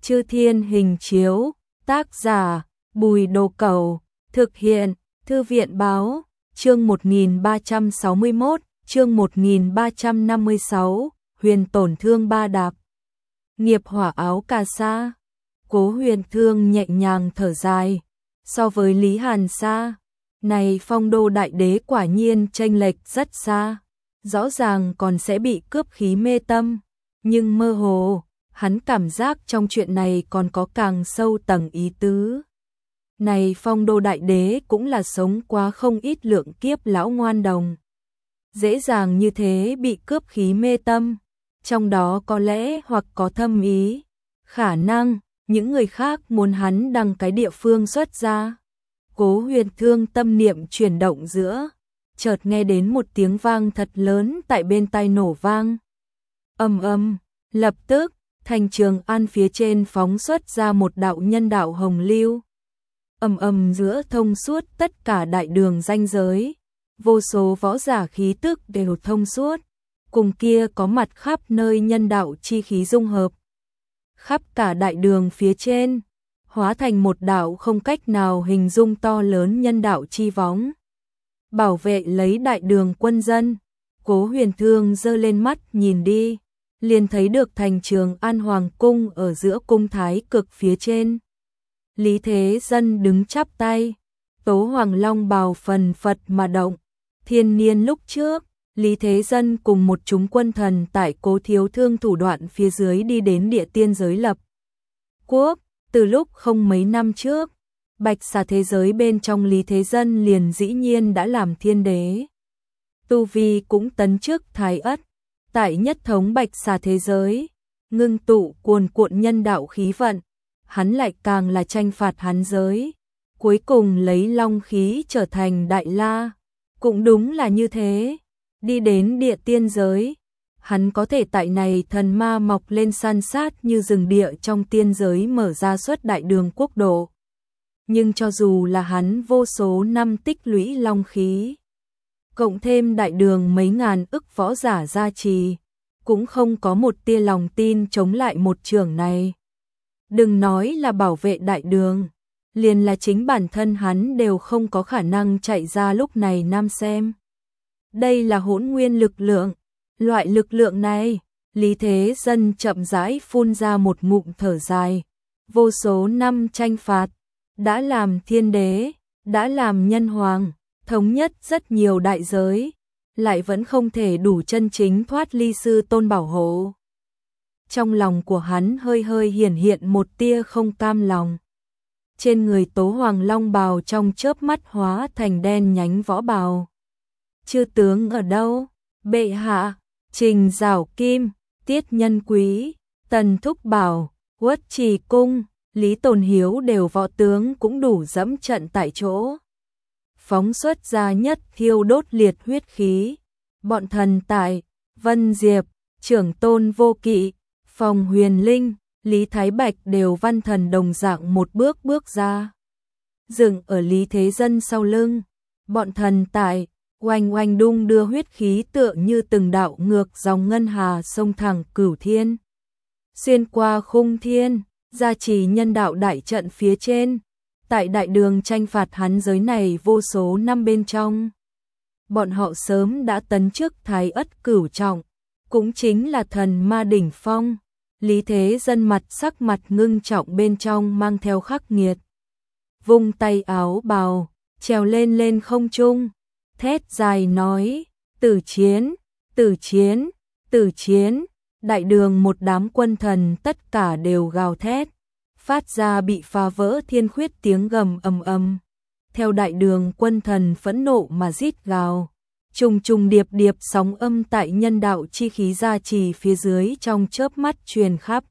Chư Thiên Hình Chiếu, tác giả Bùi Đồ Cẩu, thực hiện Thư viện Báo, chương 1361, chương 1356, Huyền tổn thương ba đạp. Nghiệp hỏa áo cà sa. Cố Huyền Thương nhẹ nhàng thở dài, so với Lý Hàn Sa, này Phong Đô đại đế quả nhiên chênh lệch rất xa, rõ ràng còn sẽ bị cướp khí mê tâm, nhưng mơ hồ, hắn cảm giác trong chuyện này còn có càng sâu tầng ý tứ. Này Phong Đô đại đế cũng là sống quá không ít lượng kiếp lão ngoan đồng, dễ dàng như thế bị cướp khí mê tâm, trong đó có lẽ hoặc có thâm ý, khả năng những người khác muốn hắn đăng cái địa phương xuất ra. Cố Huyền Thương tâm niệm chuyển động giữa, chợt nghe đến một tiếng vang thật lớn tại bên tai nổ vang. Ầm ầm, lập tức, thành Trường An phía trên phóng xuất ra một đạo nhân đạo hồng lưu. Ầm ầm giữa thông suốt tất cả đại đường ranh giới, vô số võ giả khí tức đều thông suốt, cùng kia có mặt khắp nơi nhân đạo chi khí dung hợp. Khắp cả đại đường phía trên, hóa thành một đạo không cách nào hình dung to lớn nhân đạo chi võng. Bảo vệ lấy đại đường quân dân, Cố Huyền Thương giơ lên mắt nhìn đi, liền thấy được thành Trường An Hoàng cung ở giữa cung thái cực phía trên. Lý Thế Dân đứng chắp tay, tố hoàng long bào phần phật mà động. Thiên niên lúc trước, Lý Thế Dân cùng một chúng quân thần tại Cố Thiếu Thương thủ đoạn phía dưới đi đến địa tiên giới lập quốc. Từ lúc không mấy năm trước, bạch xà thế giới bên trong Lý Thế Dân liền dĩ nhiên đã làm thiên đế. Tu vi cũng tấn chức thái ất, tại nhất thống bạch xà thế giới, ngưng tụ cuồn cuộn nhân đạo khí vận, hắn lại càng là tranh phạt hắn giới, cuối cùng lấy long khí trở thành đại la. Cũng đúng là như thế, đi đến địa tiên giới, hắn có thể tại này thần ma mọc lên san sát như rừng địa trong tiên giới mở ra suốt đại đường quốc độ. Nhưng cho dù là hắn vô số năm tích lũy long khí, cộng thêm đại đường mấy ngàn ức võ giả gia trì, cũng không có một tia lòng tin chống lại một chưởng này. Đừng nói là bảo vệ đại đường, liền là chính bản thân hắn đều không có khả năng chạy ra lúc này nam xem. Đây là hỗn nguyên lực lượng, loại lực lượng này, Lý Thế Dân chậm rãi phun ra một ngụm thở dài, vô số năm tranh phạt, đã làm thiên đế, đã làm nhân hoàng, thống nhất rất nhiều đại giới, lại vẫn không thể đủ chân chính thoát ly sư tôn bảo hộ. Trong lòng của hắn hơi hơi hiển hiện một tia không cam lòng. Trên người tố hoàng long bào trong chớp mắt hóa thành đen nhánh võ bào. Chư tướng ở đâu? Bệ hạ, Trình Giảo Kim, Tiết Nhân Quý, Tần Thúc Bảo, Uất Trì Cung, Lý Tồn Hiếu đều võ tướng cũng đủ dẫm trận tại chỗ. Phóng xuất ra nhất thiêu đốt liệt huyết khí. Bọn thần tại, Vân Diệp, Trưởng Tôn Vô Kỵ, Phòng Huyền Linh, Lý Thái Bạch đều văn thần đồng dạng một bước bước ra. Dừng ở Lý Thế Dân sau lưng, bọn thần tại, oanh oanh đung đưa huyết khí tựa như từng đạo ngược dòng ngân hà sông thẳng cửu thiên. Xuyên qua khung thiên, gia trì nhân đạo đại trận phía trên, tại đại đường tranh phạt hắn giới này vô số năm bên trong. Bọn họ sớm đã tấn chức thái ất cửu trọng, cũng chính là thần ma đỉnh phong. Lý Thế Dân mặt sắc mặt ngưng trọng bên trong mang theo khắc nghiệt. Vung tay áo bào, trèo lên lên không trung, thét dài nói, tử chiến, tử chiến, tử chiến. Đại đường một đám quân thần tất cả đều gào thét, phát ra bị phá vỡ thiên khuyết tiếng gầm ầm ầm. Theo đại đường quân thần phẫn nộ mà rít gào, trùng trùng điệp điệp sóng âm tại nhân đạo chi khí gia trì phía dưới trong chớp mắt truyền khắp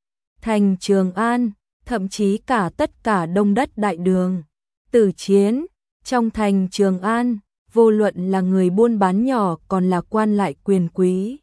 thành Trường An, thậm chí cả tất cả đông đất đại đường. Tử chiến, trong thành Trường An, vô luận là người buôn bán nhỏ còn là quan lại quyền quý,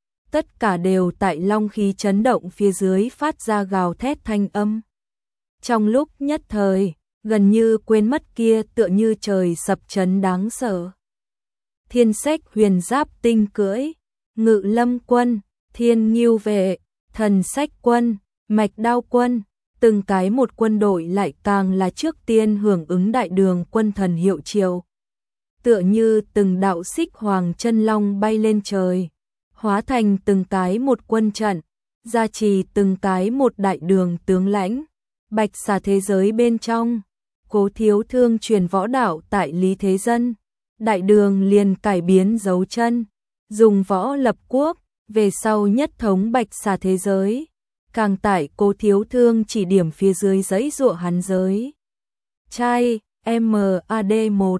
tất cả đều tại long khí chấn động phía dưới phát ra gào thét thanh âm. Trong lúc nhất thời, gần như quên mất kia tựa như trời sập chấn đáng sợ. Thiên Sách Huyền Giáp tinh cưỡi, Ngự Lâm quân, Thiên Ngưu vệ, Thần Sách quân, Mạch Đao quân, từng cái một quân đội lại càng là trước tiên hưởng ứng đại đường quân thần hiệu triệu. Tựa như từng đạo xích hoàng chân long bay lên trời, hóa thành từng cái một quân trận, gia trì từng cái một đại đường tướng lãnh. Bạch Xà thế giới bên trong, Cố Thiếu Thương truyền võ đạo tại Lý Thế Dân, đại đường liền cải biến dấu chân, dùng võ lập quốc, về sau nhất thống Bạch Xà thế giới. Càng tại Cố Thiếu Thương chỉ điểm phía dưới giấy dụa hắn giới. Trai, MAD1,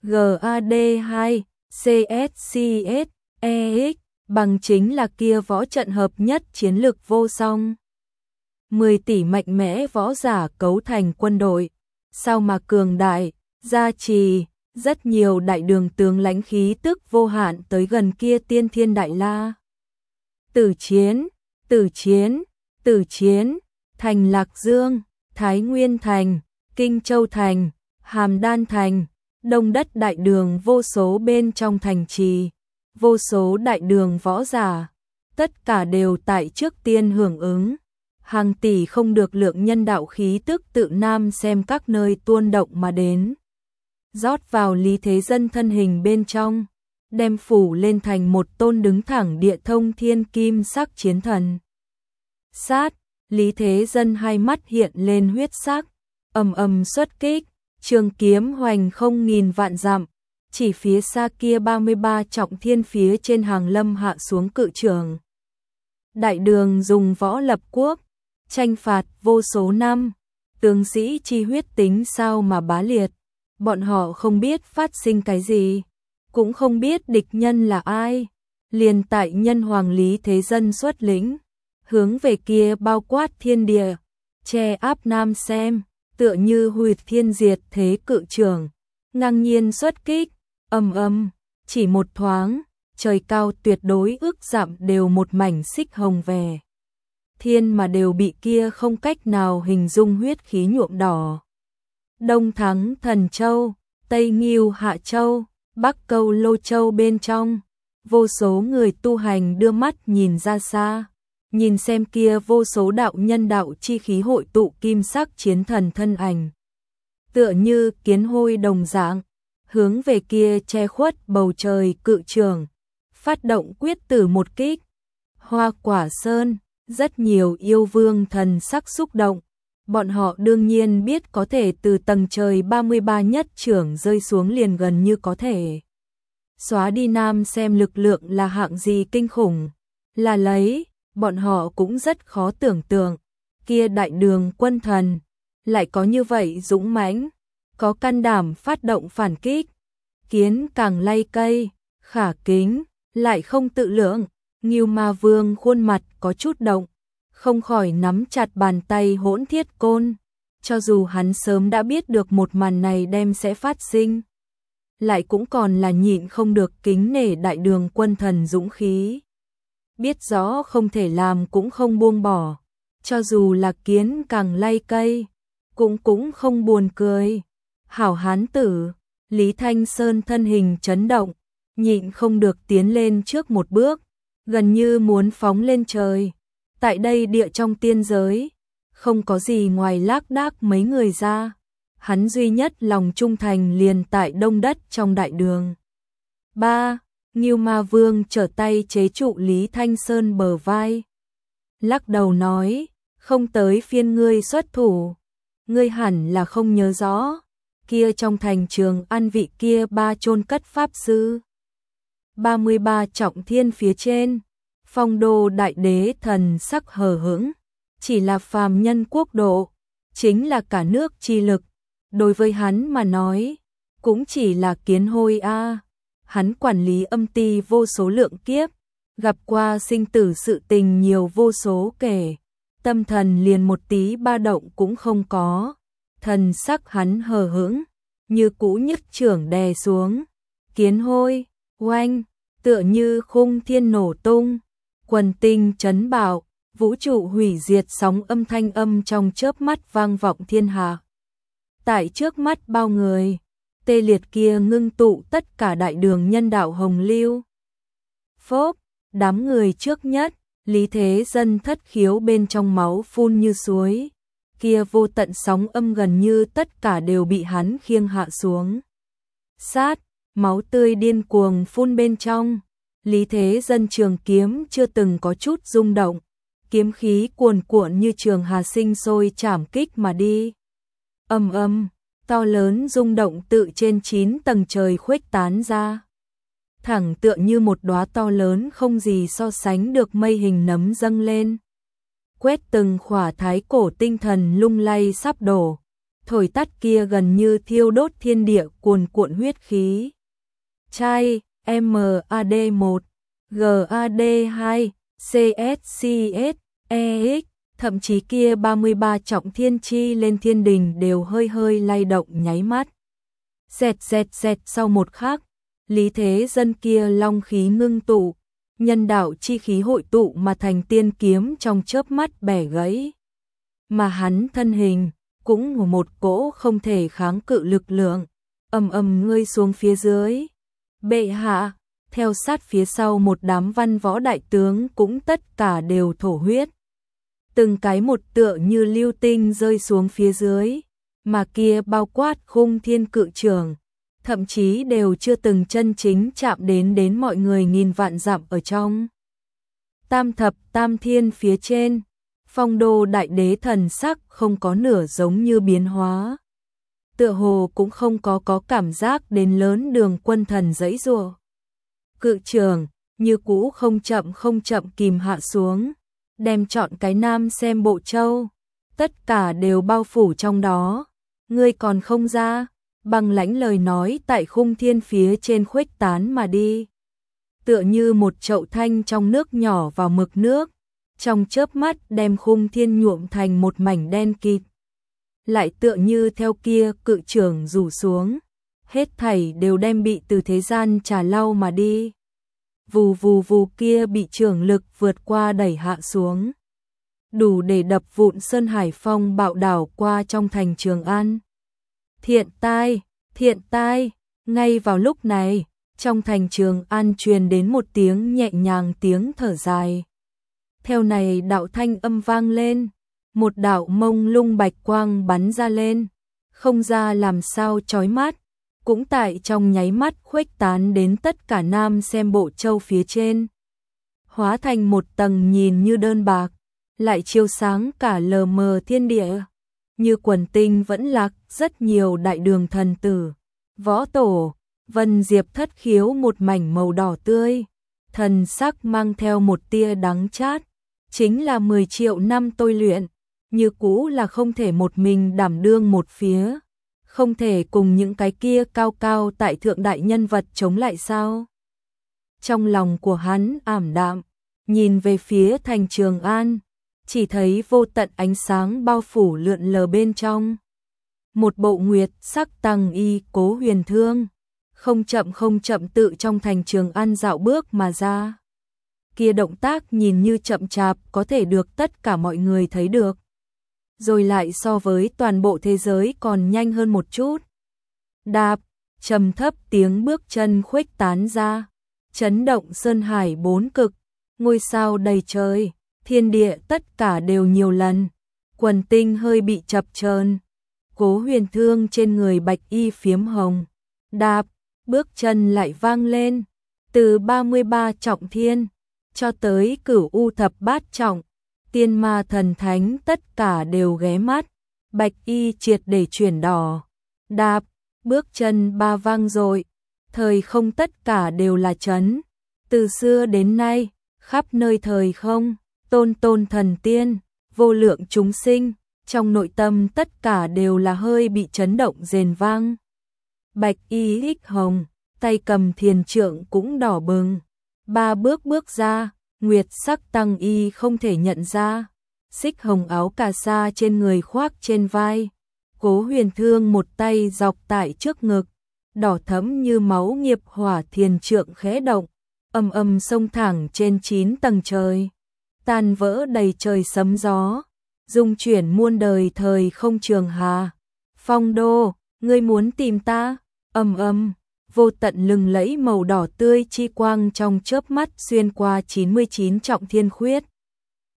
GAD2, CSCS, EX, bằng chính là kia võ trận hợp nhất chiến lược vô song. 10 tỷ mạnh mẽ võ giả cấu thành quân đội, sao mà cường đại, gia trì, rất nhiều đại đường tướng lãnh khí tức vô hạn tới gần kia tiên thiên đại la. Tử chiến, tử chiến, tử chiến, thành Lạc Dương, Thái Nguyên Thành, Kinh Châu Thành, Hàm Đan Thành, đông đất đại đường vô số bên trong thành trì, vô số đại đường võ giả, tất cả đều tại trước tiên hưởng ứng. Hàng tỷ không được lượng nhân đạo khí tức tự nam xem các nơi tuôn động mà đến. Rót vào Lý Thế Dân thân hình bên trong, đem phủ lên thành một tôn đứng thẳng địa thông thiên kim sắc chiến thần. Sát, Lý Thế Dân hai mắt hiện lên huyết sắc, ầm ầm xuất kích, trường kiếm hoành không nghìn vạn dặm, chỉ phía xa kia 33 trọng thiên phía trên hàng lâm hạ xuống cự trường. Đại đường dùng võ lập quốc, tranh phạt vô số năm, tướng sĩ chi huyết tính sao mà bá liệt, bọn họ không biết phát sinh cái gì, cũng không biết địch nhân là ai, liền tại nhân hoàng Lý Thế Dân xuất lĩnh, hướng về kia bao quát thiên địa, che áp nam xem, tựa như huyệt thiên diệt thế cự trường, ngang nhiên xuất kích, ầm ầm, chỉ một thoáng, trời cao tuyệt đối ước dặm đều một mảnh xích hồng về. Thiên mà đều bị kia không cách nào hình dung huyết khí nhuộm đỏ. Đông thắng Thần Châu, Tây nghiêu Hạ Châu, Bắc câu Lô Châu bên trong, vô số người tu hành đưa mắt nhìn ra xa, nhìn xem kia vô số đạo nhân đạo chi khí hội tụ kim sắc chiến thần thân ảnh. Tựa như kiến hôi đồng dạng, hướng về kia che khuất bầu trời cự trường, phát động quyết tử một kích. Hoa Quả Sơn, rất nhiều yêu vương thần sắc xúc động, bọn họ đương nhiên biết có thể từ tầng trời 33 nhất trưởng rơi xuống liền gần như có thể. Xóa đi nam xem lực lượng là hạng gì kinh khủng, là lấy, bọn họ cũng rất khó tưởng tượng, kia đại đường quân thần, lại có như vậy dũng mãnh, có can đảm phát động phản kích, kiến càng lay cây, khả kính, lại không tự lượng. Ngưu Ma Vương khuôn mặt có chút động, không khỏi nắm chặt bàn tay hỗn thiết côn, cho dù hắn sớm đã biết được một màn này đem sẽ phát sinh, lại cũng còn là nhịn không được kính nể đại đường quân thần dũng khí. Biết rõ không thể làm cũng không buông bỏ, cho dù là kiến càng lay cây, cũng không buồn cười. Hảo hán tử, Lý Thanh Sơn thân hình chấn động, nhịn không được tiến lên trước một bước, gần như muốn phóng lên trời. Tại đây địa trong tiên giới, không có gì ngoài lác đác mấy người ra, hắn duy nhất lòng trung thành liền tại đông đất trong đại đường. 3. Ngưu Ma Vương trở tay chế trụ Lý Thanh Sơn bờ vai, lắc đầu nói, không tới phiên ngươi xuất thủ, ngươi hẳn là không nhớ rõ, kia trong thành Trường An vị kia 3 chôn cất pháp sư. 33 trọng thiên phía trên, Phong Đô đại đế thần sắc hờ hững, chỉ là phàm nhân quốc độ, chính là cả nước chi lực, đối với hắn mà nói, cũng chỉ là kiến hôi a. Hắn quản lý âm ti vô số lượng kiếp, gặp qua sinh tử sự tình nhiều vô số kể, tâm thần liền một tí ba động cũng không có, thần sắc hắn hờ hững, như cũ nhức trưởng đè xuống, kiến hôi, oanh, tựa như khung thiên nổ tung, quần tinh chấn bạo, vũ trụ hủy diệt sóng âm thanh âm trong chớp mắt vang vọng thiên hạ. Tại trước mắt bao người, tê liệt kia ngưng tụ tất cả đại đường nhân đạo hồng lưu. Phốp, đám người trước nhất, Lý Thế Dân thất khiếu bên trong máu phun như suối, kia vô tận sóng âm gần như tất cả đều bị hắn khiêng hạ xuống. Sát, máu tươi điên cuồng phun bên trong, Lý Thế Dân trường kiếm chưa từng có chút rung động, kiếm khí cuồn cuộn như trường hà sinh sôi chảm kích mà đi. Ầm ầm, to lớn rung động tự trên 9 tầng trời khuếch tán ra. Thẳng tựa như một đóa to lớn không gì so sánh được mây hình nấm dâng lên. Quét từng khỏa thái cổ tinh thần lung lay sắp đổ, thổi tắt kia gần như thiêu đốt thiên địa cuồn cuộn huyết khí. Chai, MAD1, GAD2, CSCS, EX, thậm chí kia 33 trọng thiên chi lên thiên đình đều hơi hơi lay động nháy mắt. Xẹt sau một khắc, Lý Thế Dân kia long khí ngưng tụ, nhân đạo chi khí hội tụ mà thành tiên kiếm trong chớp mắt bẻ gãy. Mà hắn thân hình cũng một cỗ không thể kháng cự lực lượng, ầm ngơi xuống phía dưới. Bệ hạ, theo sát phía sau một đám văn võ đại tướng cũng tất cả đều thổ huyết. Từng cái một tựa như lưu tinh rơi xuống phía dưới, mà kia bao quát khung thiên cự trường, thậm chí đều chưa từng chân chính chạm đến mọi người nghìn vạn dặm ở trong. Tam thập tam thiên phía trên, Phong Đô đại đế thần sắc không có nửa giống như biến hóa. Tựa hồ cũng không có cảm giác đến lớn đường quân thần giãy giụa. Cự trường như cũ không chậm kìm hạ xuống, đem chọn cái Nam Xem Bộ Châu, tất cả đều bao phủ trong đó. Ngươi còn không ra? Băng lãnh lời nói tại khung thiên phía trên khuếch tán mà đi. Tựa như một chậu thanh trong nước nhỏ vào mực nước, trong chớp mắt đem khung thiên nhuộm thành một mảnh đen kịt. Lại tựa như theo kia cự trường rủ xuống, hết thảy đều đem bị từ thế gian trà lau mà đi. Vù vù vù kia bị trường lực vượt qua đẩy hạ xuống, đủ để đập vụn sơn hải phong bạo đảo qua trong thành Trường An. Thiện tai, ngay vào lúc này, trong thành Trường An truyền đến một tiếng nhẹ nhàng tiếng thở dài. Theo này đạo thanh âm vang lên, một đạo mông lung bạch quang bắn ra lên, không ra làm sao chói mắt, cũng tại trong nháy mắt khuếch tán đến tất cả Nam Xem Bộ Châu phía trên. Hóa thành một tầng nhìn như đơn bạc, lại chiếu sáng cả lờ mờ thiên địa, như quần tinh vẫn lạc rất nhiều đại đường thần tử, võ tổ, Vân Diệp thất khiếu một mảnh màu đỏ tươi, thần sắc mang theo một tia đắng chát, chính là 10 triệu năm tôi luyện, như cũ là không thể một mình đảm đương một phía, không thể cùng những cái kia cao cao tại thượng đại nhân vật chống lại sao? Trong lòng của hắn ảm đạm, nhìn về phía thành Trường An, chỉ thấy vô tận ánh sáng bao phủ lượn lờ bên trong. Một bộ nguyệt sắc tăng y Cố Huyền Thương, không chậm tự trong thành Trường An dạo bước mà ra. Kia động tác nhìn như chậm chạp có thể được tất cả mọi người thấy được, rồi lại so với toàn bộ thế giới còn nhanh hơn một chút. Đạp, trầm thấp tiếng bước chân khuếch tán ra, chấn động sơn hải bốn cực, ngôi sao đầy trời, thiên địa tất cả đều nhiều lần, quần tinh hơi bị chập chờn. Cố Huyền Thương trên người bạch y phiếm hồng, đạp, bước chân lại vang lên, từ 33 trọng thiên cho tới Cửu U thập bát trọng, tiên ma thần thánh tất cả đều ghé mắt, bạch y triệt để chuyển đỏ. Đạp, bước chân ba vang dội, thời không tất cả đều là chấn. Từ xưa đến nay, khắp nơi thời không, tôn thần tiên, vô lượng chúng sinh, trong nội tâm tất cả đều là hơi bị chấn động rền vang. Bạch y hích hồng, tay cầm thiền trượng cũng đỏ bừng. Ba bước ra, nguyệt sắc tăng y không thể nhận ra. Xích hồng áo cà sa trên người khoác trên vai. Cố Huyền Thương một tay dọc tại trước ngực, đỏ thẫm như máu nghiệp hỏa thiền trượng khẽ động, ầm xông thẳng trên 9 tầng trời, tan vỡ đầy trời sấm gió, dung chuyển muôn đời thời không trường hà. Phong Đô, ngươi muốn tìm ta? Ầm, vô tận lừng lẫy màu đỏ tươi chi quang trong chớp mắt xuyên qua 99 trọng thiên khuyết.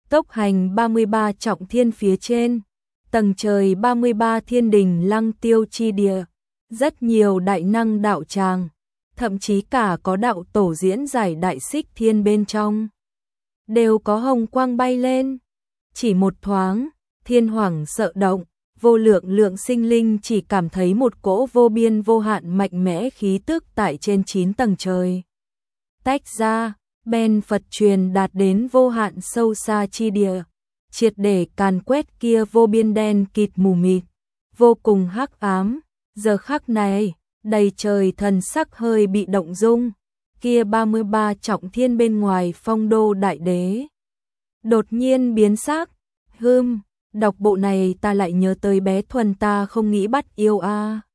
tốc hành 33 trọng thiên phía trên, tầng trời 33 thiên đình lăng tiêu chi địa, rất nhiều đại năng đạo tràng, thậm chí cả có đạo tổ diễn giải đại xích thiên bên trong. Đều có hồng quang bay lên, chỉ một thoáng, thiên hoảng sợ động, vô lượng lượng sinh linh chỉ cảm thấy một cỗ vô biên vô hạn mạnh mẽ khí tức tại trên 9 tầng trời. Tách ra, ben Phật truyền đạt đến vô hạn sâu xa chi địa, triệt để càn quét kia vô biên đen kịt mù mịt, vô cùng hắc ám. Giờ khắc này, đầy trời thần sắc hơi bị động dung, kia 33 trọng thiên bên ngoài phong đô đại đế đột nhiên biến sắc. Đọc bộ này ta lại nhớ tới bé Thuần ta không nghĩ bắt yêu a.